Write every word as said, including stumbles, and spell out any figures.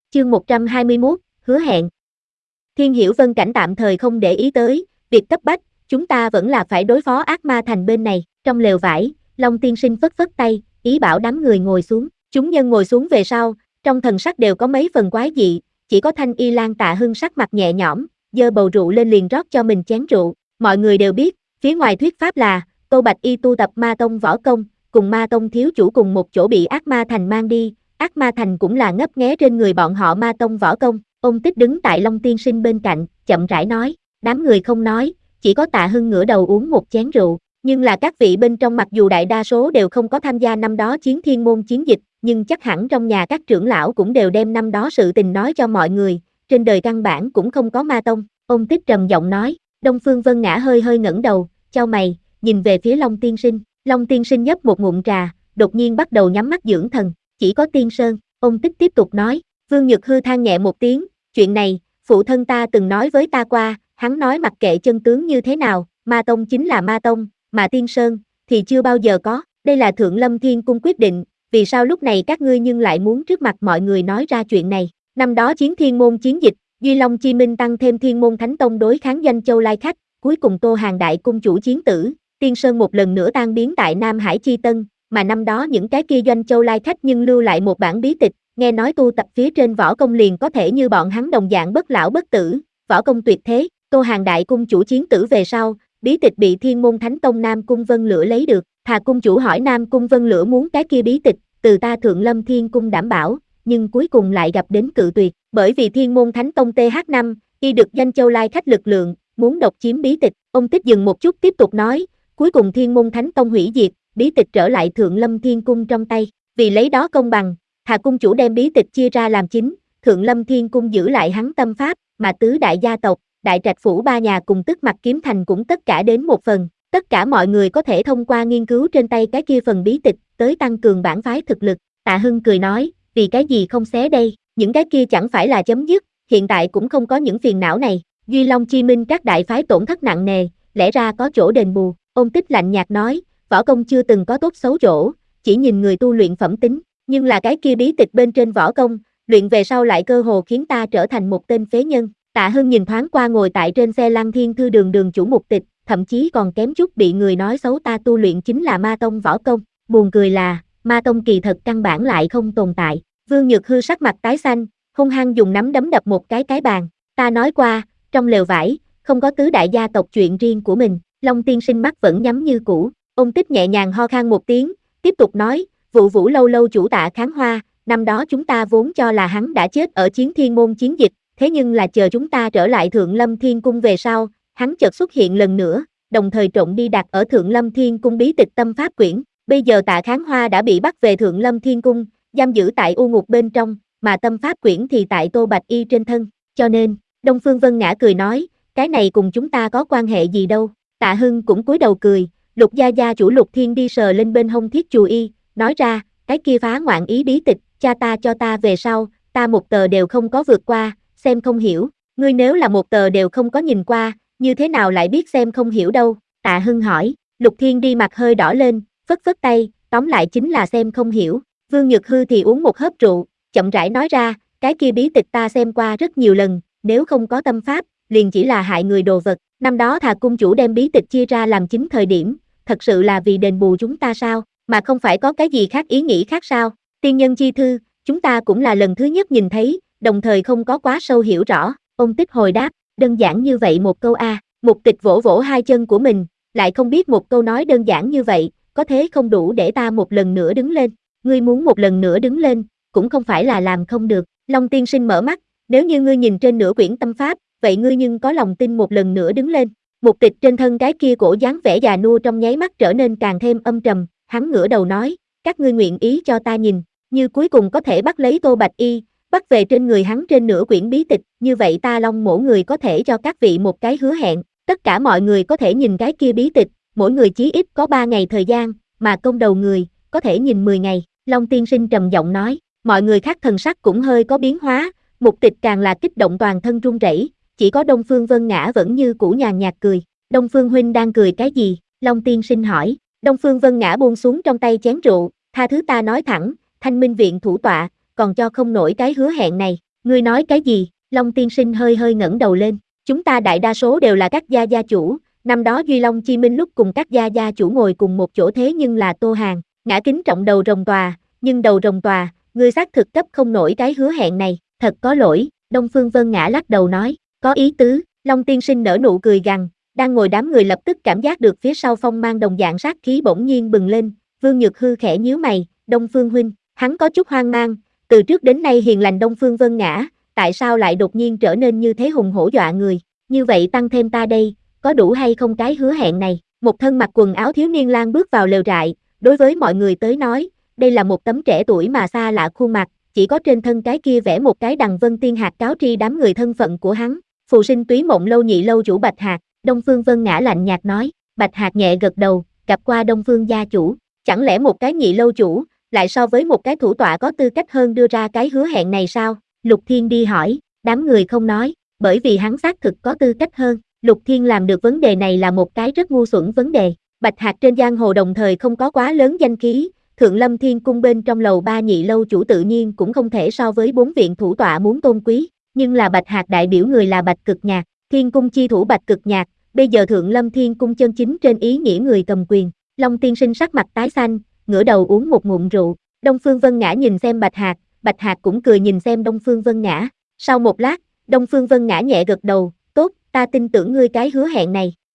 Chương một trăm hai mươi mốt, hứa hẹn. Thiên Hiểu Vân Cảnh tạm thời không để ý tới, việc cấp bách, chúng ta vẫn là phải đối phó ác ma thành bên này. Trong lều vải, Long Tiên Sinh phất phất tay, ý bảo đám người ngồi xuống. Chúng nhân ngồi xuống về sau, trong thần sắc đều có mấy phần quái dị, chỉ có Thanh Y Lan Tạ Hưng sắc mặt nhẹ nhõm, giơ bầu rượu lên liền rót cho mình chén rượu. Mọi người đều biết, phía ngoài thuyết pháp là, Tô Bạch Y tu tập ma tông võ công, cùng ma tông thiếu chủ cùng một chỗ bị ác ma thành mang đi, ác ma thành cũng là ngấp nghé trên người bọn họ ma tông võ công. Ông Tích đứng tại Long Tiên Sinh bên cạnh, chậm rãi nói, đám người không nói, chỉ có Tạ Hưng ngửa đầu uống một chén rượu, nhưng là các vị bên trong mặc dù đại đa số đều không có tham gia năm đó chiến thiên môn chiến dịch, nhưng chắc hẳn trong nhà các trưởng lão cũng đều đem năm đó sự tình nói cho mọi người, trên đời căn bản cũng không có ma tông. Ông Tích trầm giọng nói. Đông Phương Vân Ngã hơi hơi ngẩng đầu, chau mày, nhìn về phía Long Tiên Sinh. Long Tiên Sinh nhấp một ngụm trà, đột nhiên bắt đầu nhắm mắt dưỡng thần. Chỉ có Tiên Sơn. Ông Tích tiếp tục nói. Vương Nhược Hư than nhẹ một tiếng, chuyện này, phụ thân ta từng nói với ta qua, hắn nói mặc kệ chân tướng như thế nào, ma tông chính là ma tông, mà Tiên Sơn thì chưa bao giờ có. Đây là Thượng Lâm Thiên Cung quyết định, vì sao lúc này các ngươi nhưng lại muốn trước mặt mọi người nói ra chuyện này. Năm đó chiến thiên môn chiến dịch, Duy Long Chi Minh tăng thêm Thiên Môn Thánh Tông đối kháng Doanh Châu Lai Khách, cuối cùng Tô Hàng Đại Cung chủ chiến tử, Tiên Sơn một lần nữa tan biến tại Nam Hải Chi Tân, mà năm đó những cái kia Doanh Châu Lai Khách nhưng lưu lại một bản bí tịch, nghe nói tu tập phía trên võ công liền có thể như bọn hắn đồng dạng bất lão bất tử, võ công tuyệt thế. Tô Hàng Đại Cung chủ chiến tử về sau, bí tịch bị Thiên Môn Thánh Tông Nam Cung Vân Lửa lấy được, Thà cung chủ hỏi Nam Cung Vân Lửa muốn cái kia bí tịch, từ ta Thượng Lâm Thiên Cung đảm bảo, nhưng cuối cùng lại gặp đến cự tuyệt, bởi vì Thiên Môn Thánh Tông T H năm, y được Doanh Châu Lai Khách lực lượng, muốn độc chiếm bí tịch. Ông Tích dừng một chút tiếp tục nói, cuối cùng Thiên Môn Thánh Tông hủy diệt, bí tịch trở lại Thượng Lâm Thiên Cung trong tay, vì lấy đó công bằng, Thà cung chủ đem bí tịch chia ra làm chính, Thượng Lâm Thiên Cung giữ lại hắn tâm pháp, mà tứ đại gia tộc, Đại Trạch phủ ba nhà cùng Tức Mặc Kiếm Thành cũng tất cả đến một phần, tất cả mọi người có thể thông qua nghiên cứu trên tay cái kia phần bí tịch, tới tăng cường bản phái thực lực. Tạ Hưng cười nói, vì cái gì không xé đây, những cái kia chẳng phải là chấm dứt, hiện tại cũng không có những phiền não này. Duy Long Chi Minh các đại phái tổn thất nặng nề, lẽ ra có chỗ đền bù. Ông Tích lạnh nhạt nói, võ công chưa từng có tốt xấu chỗ, chỉ nhìn người tu luyện phẩm tính, nhưng là cái kia bí tịch bên trên võ công, luyện về sau lại cơ hồ khiến ta trở thành một tên phế nhân. Tạ Hưng nhìn thoáng qua ngồi tại trên xe Lăng Thiên Thư đường đường chủ mục tịch, thậm chí còn kém chút bị người nói xấu ta tu luyện chính là ma tông võ công. Buồn cười là, ma tông kỳ thật căn bản lại không tồn tại. Vương Nhược Hư sắc mặt tái xanh, hung hăng dùng nắm đấm đập một cái cái bàn. Ta nói qua, trong lều vải, không có tứ đại gia tộc chuyện riêng của mình. Long Tiên Sinh mắt vẫn nhắm như cũ. Ông Tích nhẹ nhàng ho khan một tiếng, tiếp tục nói, vụ Vũ lâu lâu chủ Tạ Kháng Hoa, năm đó chúng ta vốn cho là hắn đã chết ở chiến thiên môn chiến dịch, thế nhưng là chờ chúng ta trở lại Thượng Lâm Thiên Cung về sau, hắn chợt xuất hiện lần nữa, đồng thời trộn đi đặt ở Thượng Lâm Thiên Cung bí tịch tâm pháp quyển. Bây giờ Tạ Kháng Hoa đã bị bắt về Thượng Lâm Thiên Cung, giam giữ tại u ngục bên trong, mà tâm pháp quyển thì tại Tô Bạch Y trên thân, cho nên, Đông Phương Vân Ngã cười nói, cái này cùng chúng ta có quan hệ gì đâu. Tạ Hưng cũng cúi đầu cười, Lục gia gia chủ Lục Thiên đi sờ lên bên hông thiết chù y, nói ra, cái kia phá ngoạn ý bí tịch, cha ta cho ta về sau, ta một tờ đều không có vượt qua, xem không hiểu, ngươi nếu là một tờ đều không có nhìn qua, như thế nào lại biết xem không hiểu đâu. Tạ Hưng hỏi, Lục Thiên đi mặt hơi đỏ lên, phất phất tay, tóm lại chính là xem không hiểu. Vương Nhược Hư thì uống một hớp rượu, chậm rãi nói ra, cái kia bí tịch ta xem qua rất nhiều lần, nếu không có tâm pháp, liền chỉ là hại người đồ vật. Năm đó Thà cung chủ đem bí tịch chia ra làm chính thời điểm, thật sự là vì đền bù chúng ta sao, mà không phải có cái gì khác ý nghĩ khác sao? Tiên nhân chi thư, chúng ta cũng là lần thứ nhất nhìn thấy, đồng thời không có quá sâu hiểu rõ. Ông Tích hồi đáp, đơn giản như vậy một câu a. Mục Tịch vỗ vỗ hai chân của mình, lại không biết một câu nói đơn giản như vậy, có thế không đủ để ta một lần nữa đứng lên. Ngươi muốn một lần nữa đứng lên, cũng không phải là làm không được. Long Tiên Sinh mở mắt, nếu như ngươi nhìn trên nửa quyển tâm pháp, vậy ngươi nhưng có lòng tin một lần nữa đứng lên. Mục Tịch trên thân cái kia cổ dáng vẻ già nua trong nháy mắt trở nên càng thêm âm trầm, hắn ngửa đầu nói, các ngươi nguyện ý cho ta nhìn, như cuối cùng có thể bắt lấy Tô Bạch Y, bắt về trên người hắn trên nửa quyển bí tịch, như vậy ta Long mỗi người có thể cho các vị một cái hứa hẹn, tất cả mọi người có thể nhìn cái kia bí tịch, mỗi người chí ít có ba ngày thời gian, mà công đầu người, có thể nhìn mười ngày. Long Tiên Sinh trầm giọng nói, mọi người khác thần sắc cũng hơi có biến hóa, Mục Tịch càng là kích động toàn thân run rẩy, chỉ có Đông Phương Vân Ngã vẫn như cũ nhàn nhạt cười. Đông Phương huynh đang cười cái gì? Long Tiên Sinh hỏi. Đông Phương Vân Ngã buông xuống trong tay chén rượu, tha thứ ta nói thẳng, Thanh Minh viện thủ tọa, còn cho không nổi cái hứa hẹn này, Ngươi nói cái gì? Long tiên sinh hơi hơi ngẩng đầu lên. Chúng ta đại đa số đều là các gia gia chủ, năm đó Duy Long Chi Minh lúc cùng các gia gia chủ ngồi cùng một chỗ thế nhưng là Tô Hàn, ngã kính trọng đầu rồng tòa, nhưng đầu rồng tòa, ngươi xác thực cấp không nổi cái hứa hẹn này, thật có lỗi, Đông Phương Vân Ngã lắc đầu nói, có ý tứ, Long tiên sinh nở nụ cười gằn, đang ngồi đám người lập tức cảm giác được phía sau phong mang đồng dạng sát khí bỗng nhiên bừng lên, Vương Nhược Hư khẽ nhíu mày, Đông Phương huynh, hắn có chút hoang mang, từ trước đến nay hiền lành Đông Phương Vân Ngã, tại sao lại đột nhiên trở nên như thế hùng hổ dọa người, như vậy tăng thêm ta đây, có đủ hay không cái hứa hẹn này, một thân mặc quần áo thiếu niên lang bước vào lều trại, đối với mọi người tới nói, đây là một tấm trẻ tuổi mà xa lạ khuôn mặt, chỉ có trên thân cái kia vẽ một cái đằng vân tiên hạt cáo tri đám người thân phận của hắn, phù sinh túy mộng lâu nhị lâu chủ Bạch Hạc, Đông Phương Vân Ngã lạnh nhạt nói, Bạch Hạc nhẹ gật đầu, gặp qua Đông Phương gia chủ, chẳng lẽ một cái nhị lâu chủ, lại so với một cái thủ tọa có tư cách hơn đưa ra cái hứa hẹn này sao? Lục Thiên đi hỏi, đám người không nói, bởi vì hắn xác thực có tư cách hơn, Lục Thiên làm được vấn đề này là một cái rất ngu xuẩn vấn đề, Bạch Hạc trên giang hồ đồng thời không có quá lớn danh khí, Thượng Lâm Thiên Cung bên trong lầu ba nhị lâu chủ tự nhiên cũng không thể so với bốn viện thủ tọa muốn tôn quý, nhưng là Bạch Hạc đại biểu người là Bạch Cực Nhạc, Thiên Cung chi thủ Bạch Cực Nhạc, bây giờ Thượng Lâm Thiên Cung chân chính trên ý nghĩa người cầm quyền, Long tiên sinh sắc mặt tái xanh, ngửa đầu uống một ngụm rượu, Đông Phương Vân Ngã nhìn xem Bạch Hạc, Bạch Hạc cũng cười nhìn xem Đông Phương Vân Ngã, sau một lát, Đông Phương Vân Ngã nhẹ gật đầu, tốt, ta tin tưởng ngươi cái hứa hẹn này,